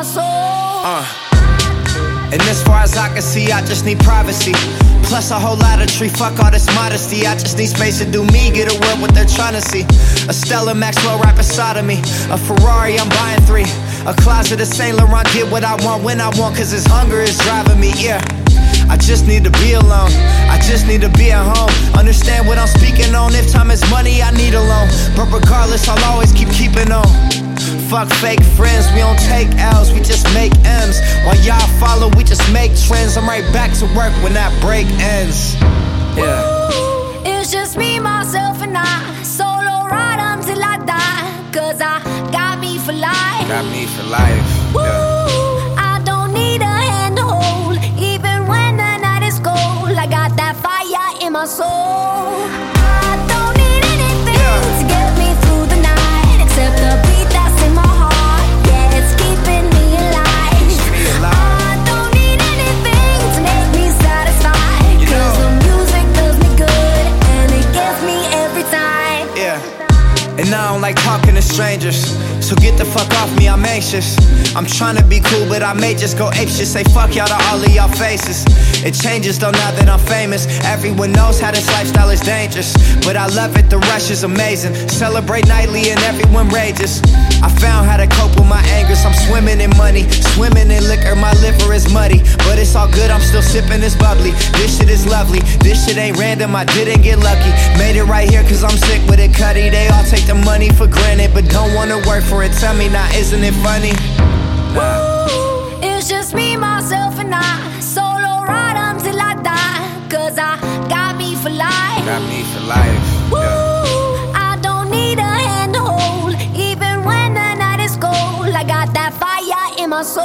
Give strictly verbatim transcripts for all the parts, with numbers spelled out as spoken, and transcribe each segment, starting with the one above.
my soul. Uh. And as far as I can see, I just need privacy. Plus a whole lot of tree, fuck all this modesty. I just need space to do me, get away what they're trying to see. A Stella Maxwell right beside of me. A Ferrari, I'm buying three. A closet of Saint Laurent, get what I want when I want, cause this hunger is driving me, yeah. I just need to be alone, I just need to be at home. Understand what I'm speaking on, if time is money, I need a loan. But regardless, I'll always keep keeping on. Fuck fake friends, we don't take L's, we just make M's. While y'all follow, we just make trends. I'm right back to work when that break ends. Yeah. Ooh, it's just me, myself, and I. Solo ride until I die. Cause I got me for life. Got me for life. Ooh, yeah. I don't need a hand to hold. Even when the night is cold, I got that fire in my soul. I don't need anything yeah. to get me through the night, except the beat that's in my heart. Yeah, it's keeping me alive. Me alive. I don't need anything to make me satisfied. You Cause know. the music does me good, and it gets me every time. Yeah. And I don't like talking to strangers, so get the fuck off me, I'm anxious. I'm trying to be cool, but I may just go apeshit. Say fuck y'all to all of y'all faces. It changes though now that I'm famous. Everyone knows how this lifestyle is dangerous, but I love it, the rush is amazing. Celebrate nightly and everyone rages. I found how to cope with my angers. I'm swimming in money, swimming in liquor. My liver is muddy, but it's all good, I'm still sipping this bubbly. This shit is lovely, this shit ain't random, I didn't get lucky. Made it right here cause I'm sick with it, Cuddy. They all take the money for granted, but don't wanna work for it. Tell me now, isn't it funny? Nah. Ooh, it's just me, myself, and I. Solo ride until I die. Cause I got me for life. Got me for life. Ooh, Yeah. I don't need a hand to hold. Even when the night is cold, I got that fire in my soul.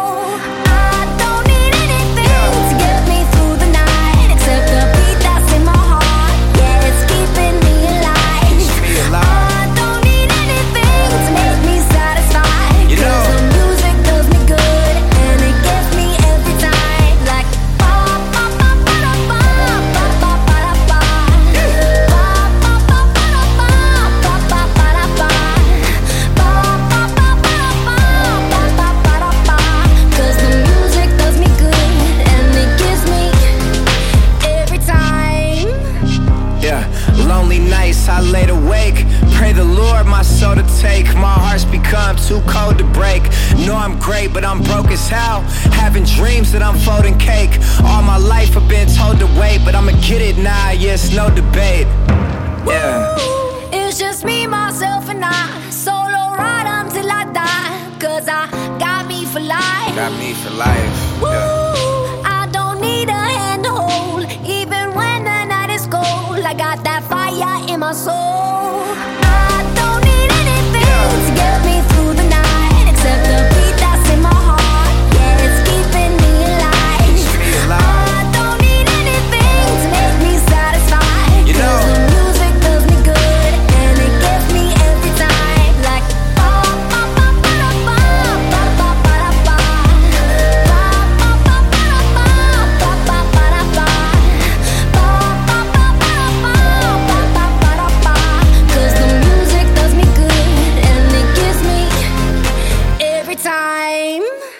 I don't need anything Yeah. to get me through the night, except the beat that's in my heart. Yeah, it's keeping me alive. Me alive. I don't need anything to make me satisfied. You know. Cause the music does me good, and it gets me every time. Like ba ba ba ba da ba, ba ba ba da ba. Ba ba ba ba da ba, ba ba ba da ba. Ba ba ba ba da ba, ba ba ba da ba. Cause the music does me good, and it gives me every time. Yeah, lonely nights I laid awake. Pray the Lord my soul to take. My heart's become too cold to break. Know I'm great, but I'm broke as hell. Having dreams that I'm folding cake. All my life I've been told to wait, but I'ma get it now, yes, no debate. Yeah. Ooh, it's just me, myself, and I. Solo ride until I die. Cause I got me for life. Got me for life. Yeah. Ooh, I don't need a hand to hold. Even when the night is cold, I got that fire in my soul. I don't need anything Yeah. to get me through the night, except the beat that's in my heart. Yeah, it's keeping me alive. Me alive. I don't need anything to make me satisfied. You know. Cause the music does me good, and it gets me every time. Like ba ba ba ba da ba, ba ba ba da ba. Ba ba ba ba da ba, ba ba ba da ba. Ba ba ba ba da ba, ba ba ba da ba. Cause the music does me good, and it gives me every time.